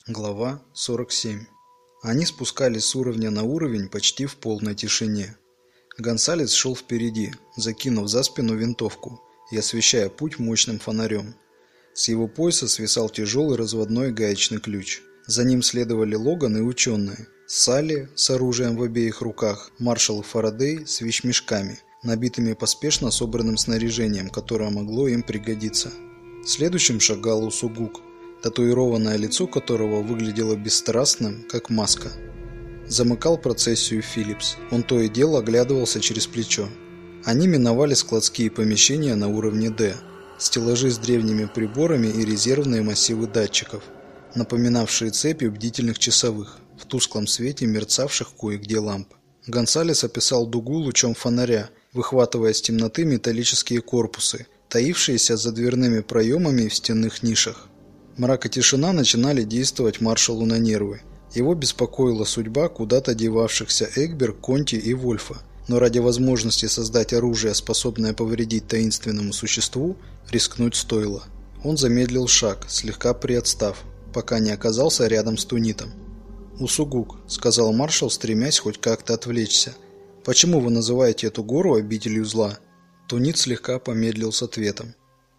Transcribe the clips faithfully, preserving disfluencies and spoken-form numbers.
Глава сорок семь. Они спускались с уровня на уровень почти в полной тишине. Гонсалес шел впереди, закинув за спину винтовку и освещая путь мощным фонарем. С его пояса свисал тяжелый разводной гаечный ключ. За ним следовали Логан и ученые. Салли с оружием в обеих руках, маршал Фарадей с вещмешками, набитыми поспешно собранным снаряжением, которое могло им пригодиться. Следующим шагал Усугук, татуированное лицо которого выглядело бесстрастным, как маска. Замыкал процессию Филлипс. Он то и дело оглядывался через плечо. Они миновали складские помещения на уровне Д, стеллажи с древними приборами и резервные массивы датчиков, напоминавшие цепи бдительных часовых, в тусклом свете мерцавших кое-где ламп. Гонсалес описал дугу лучом фонаря, выхватывая из темноты металлические корпусы, таившиеся за дверными проемами в стенных нишах. Мрак и тишина начинали действовать маршалу на нервы. Его беспокоила судьба куда-то девавшихся Эгбер, Конти и Вольфа, но ради возможности создать оружие, способное повредить таинственному существу, рискнуть стоило. Он замедлил шаг, слегка приотстав, пока не оказался рядом с Тунитом. «Усугук», — сказал маршал, стремясь хоть как-то отвлечься, — «почему вы называете эту гору обителью зла?» Тунит слегка помедлил с ответом.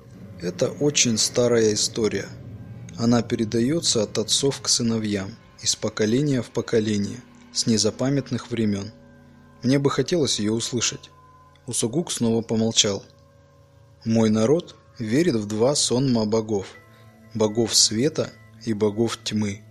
«Это очень старая история. Она передается от отцов к сыновьям, из поколения в поколение, с незапамятных времен. Мне бы хотелось ее услышать». Усугук снова помолчал. «Мой народ верит в два сонма богов, богов света и богов тьмы.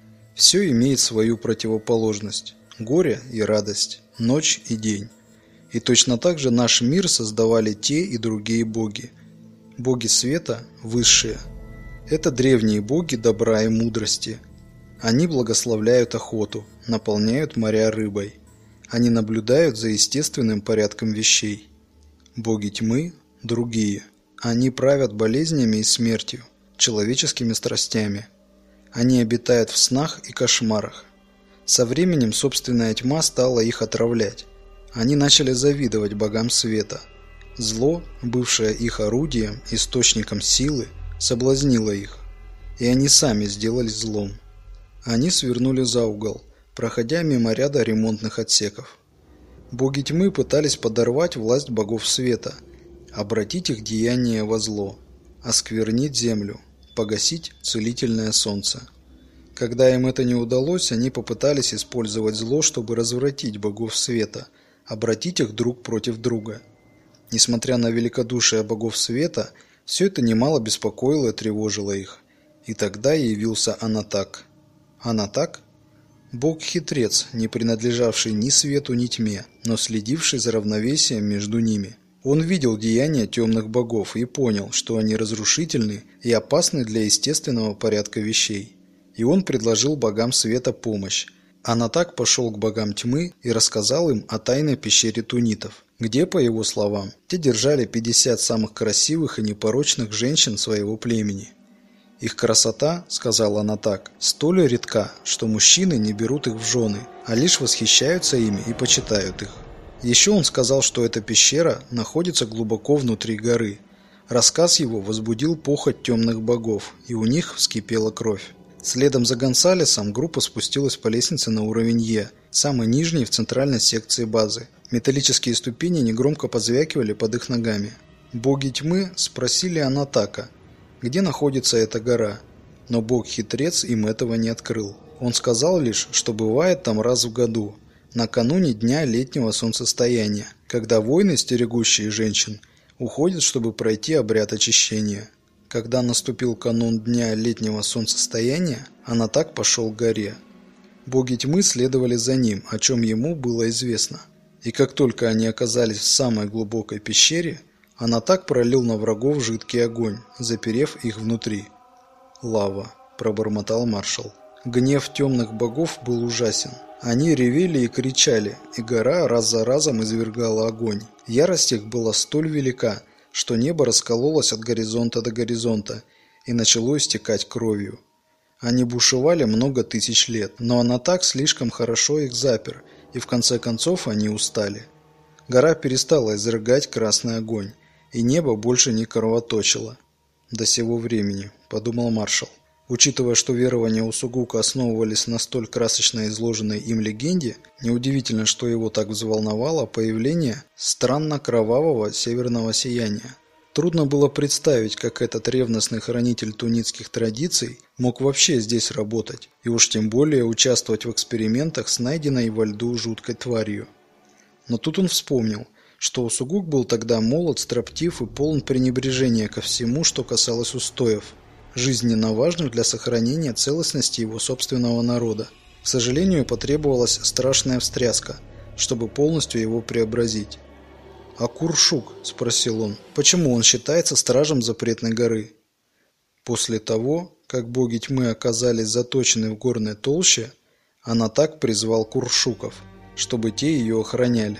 Все имеет свою противоположность, горе и радость, ночь и день. И точно так же наш мир создавали те и другие боги. Боги света – высшие. Это древние боги добра и мудрости. Они благословляют охоту, наполняют моря рыбой. Они наблюдают за естественным порядком вещей. Боги тьмы – другие. Они правят болезнями и смертью, человеческими страстями. Они обитают в снах и кошмарах. Со временем собственная тьма стала их отравлять. Они начали завидовать богам света. Зло, бывшее их орудием, источником силы, соблазнило их, и они сами сделались злом. Они свернули за угол, проходя мимо ряда ремонтных отсеков. Боги тьмы пытались подорвать власть богов света, обратить их деяния во зло, осквернить землю, погасить целительное солнце. Когда им это не удалось, они попытались использовать зло, чтобы развратить богов света, обратить их друг против друга. Несмотря на великодушие богов света, все это немало беспокоило и тревожило их. И тогда явился Анатак. Анатак – бог-хитрец, не принадлежавший ни свету, ни тьме, но следивший за равновесием между ними. Он видел деяния темных богов и понял, что они разрушительны и опасны для естественного порядка вещей. И он предложил богам света помощь. Анатак пошел к богам тьмы и рассказал им о тайной пещере тунитов, где, по его словам, те держали пятьдесят самых красивых и непорочных женщин своего племени. «Их красота, — сказал Анатак, — столь редка, что мужчины не берут их в жены, а лишь восхищаются ими и почитают их». Еще он сказал, что эта пещера находится глубоко внутри горы. Рассказ его возбудил похоть темных богов, и у них вскипела кровь. Следом за Гонсалесом группа спустилась по лестнице на уровень Е, самый нижний в центральной секции базы. Металлические ступени негромко позвякивали под их ногами. Боги тьмы спросили Анатака, где находится эта гора, но бог-хитрец им этого не открыл. Он сказал лишь, что бывает там раз в году, накануне дня летнего солнцестояния, когда воины, стерегущие женщин, уходят, чтобы пройти обряд очищения. Когда наступил канун дня летнего солнцестояния, Анатак пошел к горе. Боги тьмы следовали за ним, о чем ему было известно. И как только они оказались в самой глубокой пещере, Анатак пролил на врагов жидкий огонь, заперев их внутри. «Лава», – пробормотал маршал. Гнев темных богов был ужасен. Они ревели и кричали, и гора раз за разом извергала огонь. Ярость их была столь велика, что небо раскололось от горизонта до горизонта и начало истекать кровью. Они бушевали много тысяч лет, но Анатак слишком хорошо их запер, и в конце концов они устали. Гора перестала изрыгать красный огонь, и небо больше не кровоточило. «До сего времени», — подумал маршал. Учитывая, что верования Усугука основывались на столь красочно изложенной им легенде, неудивительно, что его так взволновало появление странно кровавого северного сияния. Трудно было представить, как этот ревностный хранитель тунисских традиций мог вообще здесь работать, и уж тем более участвовать в экспериментах с найденной во льду жуткой тварью. Но тут он вспомнил, что Усугук был тогда молод, строптив и полон пренебрежения ко всему, что касалось устоев, жизненно важных для сохранения целостности его собственного народа. К сожалению, потребовалась страшная встряска, чтобы полностью его преобразить. «А Куршук?» – спросил он. «Почему он считается стражем запретной горы?» После того, как боги тьмы оказались заточены в горной толще, Анатак призвал Куршуков, чтобы те ее охраняли.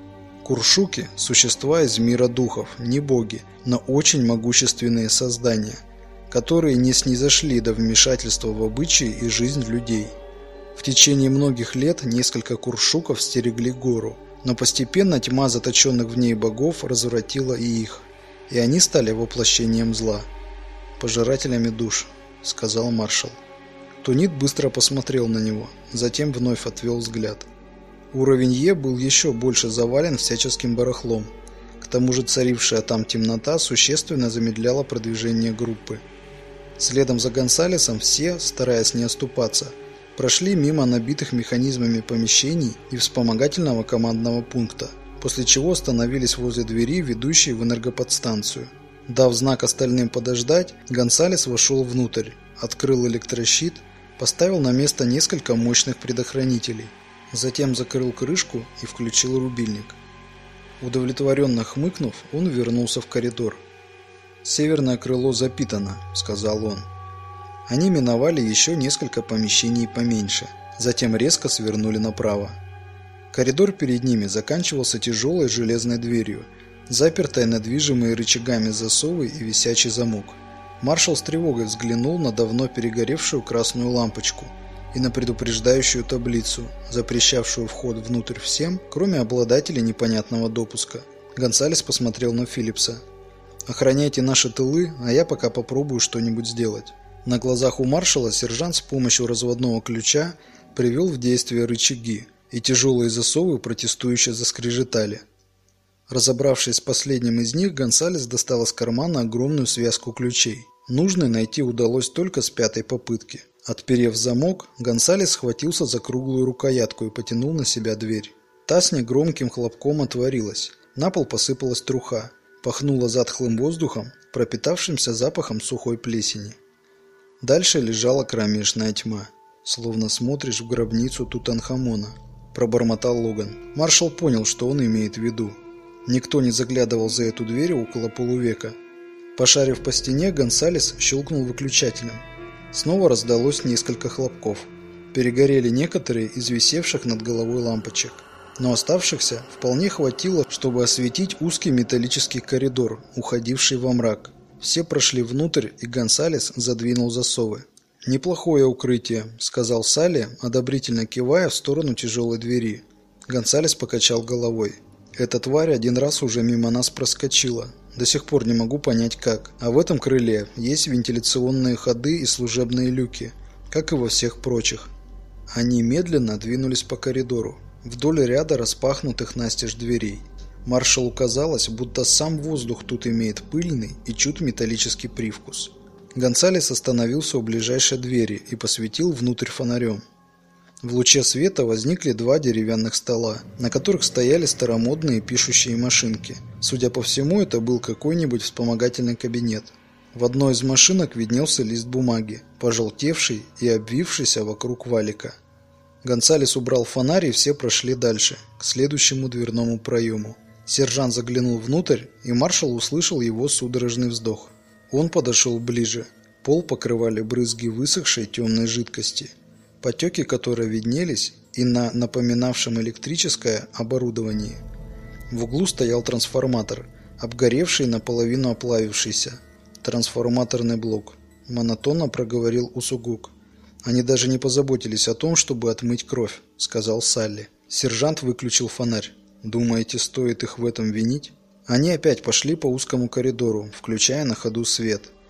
Куршуки – существа из мира духов, не боги, но очень могущественные создания, которые не снизошли до вмешательства в обычаи и жизнь людей. В течение многих лет несколько куршуков стерегли гору, но постепенно тьма заточенных в ней богов развратила и их, и они стали воплощением зла. «Пожирателями душ», — сказал маршал. Тунит быстро посмотрел на него, затем вновь отвел взгляд. Уровень Е был еще больше завален всяческим барахлом. К тому же царившая там темнота существенно замедляла продвижение группы. Следом за Гонсалесом все, стараясь не оступаться, прошли мимо набитых механизмами помещений и вспомогательного командного пункта, после чего остановились возле двери, ведущей в энергоподстанцию. Дав знак остальным подождать, Гонсалес вошел внутрь, открыл электрощит, поставил на место несколько мощных предохранителей, затем закрыл крышку и включил рубильник. Удовлетворенно хмыкнув, он вернулся в коридор. «Северное крыло запитано», — сказал он. Они миновали еще несколько помещений поменьше, затем резко свернули направо. Коридор перед ними заканчивался тяжелой железной дверью, запертой на движимые рычагами засовы и висячий замок. Маршал с тревогой взглянул на давно перегоревшую красную лампочку и на предупреждающую таблицу, запрещавшую вход внутрь всем, кроме обладателей непонятного допуска. Гонсалес посмотрел на Филлипса. «Охраняйте наши тылы, а я пока попробую что-нибудь сделать». На глазах у маршала сержант с помощью разводного ключа привел в действие рычаги, и тяжелые засовы протестующе заскрежетали. Разобравшись с последним из них, Гонсалес достал из кармана огромную связку ключей. Нужный найти удалось только с пятой попытки. Отперев замок, Гонсалес схватился за круглую рукоятку и потянул на себя дверь. Та с негромким хлопком отворилась. На пол посыпалась труха. Пахнуло затхлым воздухом, пропитавшимся запахом сухой плесени. Дальше лежала кромешная тьма. «Словно смотришь в гробницу Тутанхамона», – пробормотал Логан. Маршал понял, что он имеет в виду. Никто не заглядывал за эту дверь около полувека. Пошарив по стене, Гонсалес щелкнул выключателем. Снова раздалось несколько хлопков. Перегорели некоторые из висевших над головой лампочек. Но оставшихся вполне хватило, чтобы осветить узкий металлический коридор, уходивший во мрак. Все прошли внутрь, и Гонсалес задвинул засовы. «Неплохое укрытие», — сказал Салли, одобрительно кивая в сторону тяжелой двери. Гонсалес покачал головой. «Эта тварь один раз уже мимо нас проскочила. До сих пор не могу понять как. А в этом крыле есть вентиляционные ходы и служебные люки, как и во всех прочих». Они медленно двинулись по коридору, вдоль ряда распахнутых настежь дверей. Маршалу казалось, будто сам воздух тут имеет пыльный и чуть металлический привкус. Гонсалес остановился у ближайшей двери и посветил внутрь фонарем. В луче света возникли два деревянных стола, на которых стояли старомодные пишущие машинки. Судя по всему, это был какой-нибудь вспомогательный кабинет. В одной из машинок виднелся лист бумаги, пожелтевший и обвившийся вокруг валика. Гонсалес убрал фонарь, и все прошли дальше, к следующему дверному проему. Сержант заглянул внутрь, и маршал услышал его судорожный вздох. Он подошел ближе. Пол покрывали брызги высохшей темной жидкости, потеки которой виднелись и на напоминавшем электрическое оборудовании. В углу стоял трансформатор, обгоревший и наполовину оплавившийся. «Трансформаторный блок», – монотонно проговорил Усугук. «Они даже не позаботились о том, чтобы отмыть кровь», – сказал Салли. Сержант выключил фонарь. «Думаете, стоит их в этом винить?» Они опять пошли по узкому коридору, включая на ходу свет.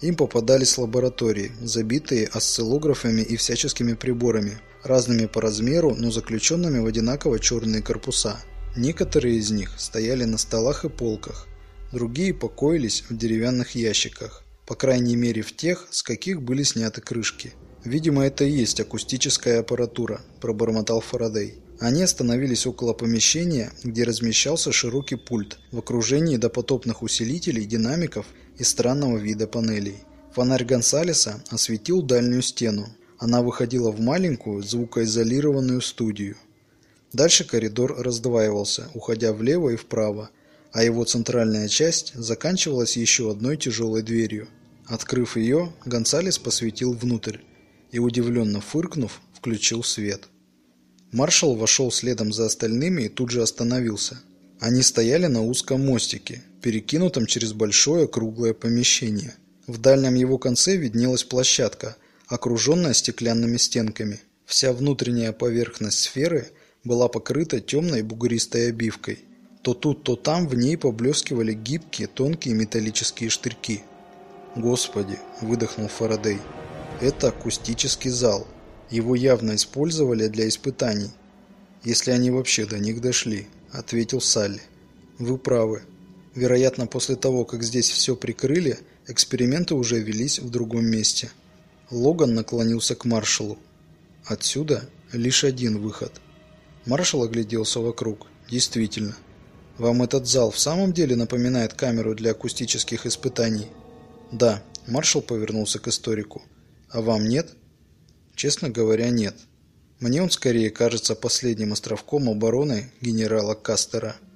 Им попадались лаборатории, забитые осциллографами и всяческими приборами, разными по размеру, но заключенными в одинаково черные корпуса. Некоторые из них стояли на столах и полках, другие покоились в деревянных ящиках, по крайней мере в тех, с каких были сняты крышки. «Видимо, это и есть акустическая аппаратура», – пробормотал Фарадей. Они остановились около помещения, где размещался широкий пульт в окружении допотопных усилителей, динамиков и странного вида панелей. Фонарь Гонсалеса осветил дальнюю стену. Она выходила в маленькую звукоизолированную студию. Дальше коридор раздваивался, уходя влево и вправо, а его центральная часть заканчивалась еще одной тяжелой дверью. Открыв ее, Гонсалес посветил внутрь и, удивленно фыркнув, включил свет. Маршал вошел следом за остальными и тут же остановился. Они стояли на узком мостике, перекинутом через большое круглое помещение. В дальнем его конце виднелась площадка, окруженная стеклянными стенками. Вся внутренняя поверхность сферы была покрыта темной бугристой обивкой. То тут, то там в ней поблескивали гибкие тонкие металлические штырьки. «Господи!» – выдохнул Фарадей. «Это акустический зал. Его явно использовали для испытаний. Если они вообще до них дошли», – ответил Салли. «Вы правы. Вероятно, после того, как здесь все прикрыли, эксперименты уже велись в другом месте». Логан наклонился к маршалу. «Отсюда лишь один выход». Маршал огляделся вокруг. «Действительно. Вам этот зал в самом деле напоминает камеру для акустических испытаний?» «Да», – маршал повернулся к историку. «А вам нет?» «Честно говоря, нет. Мне он скорее кажется последним островком обороны генерала Кастера».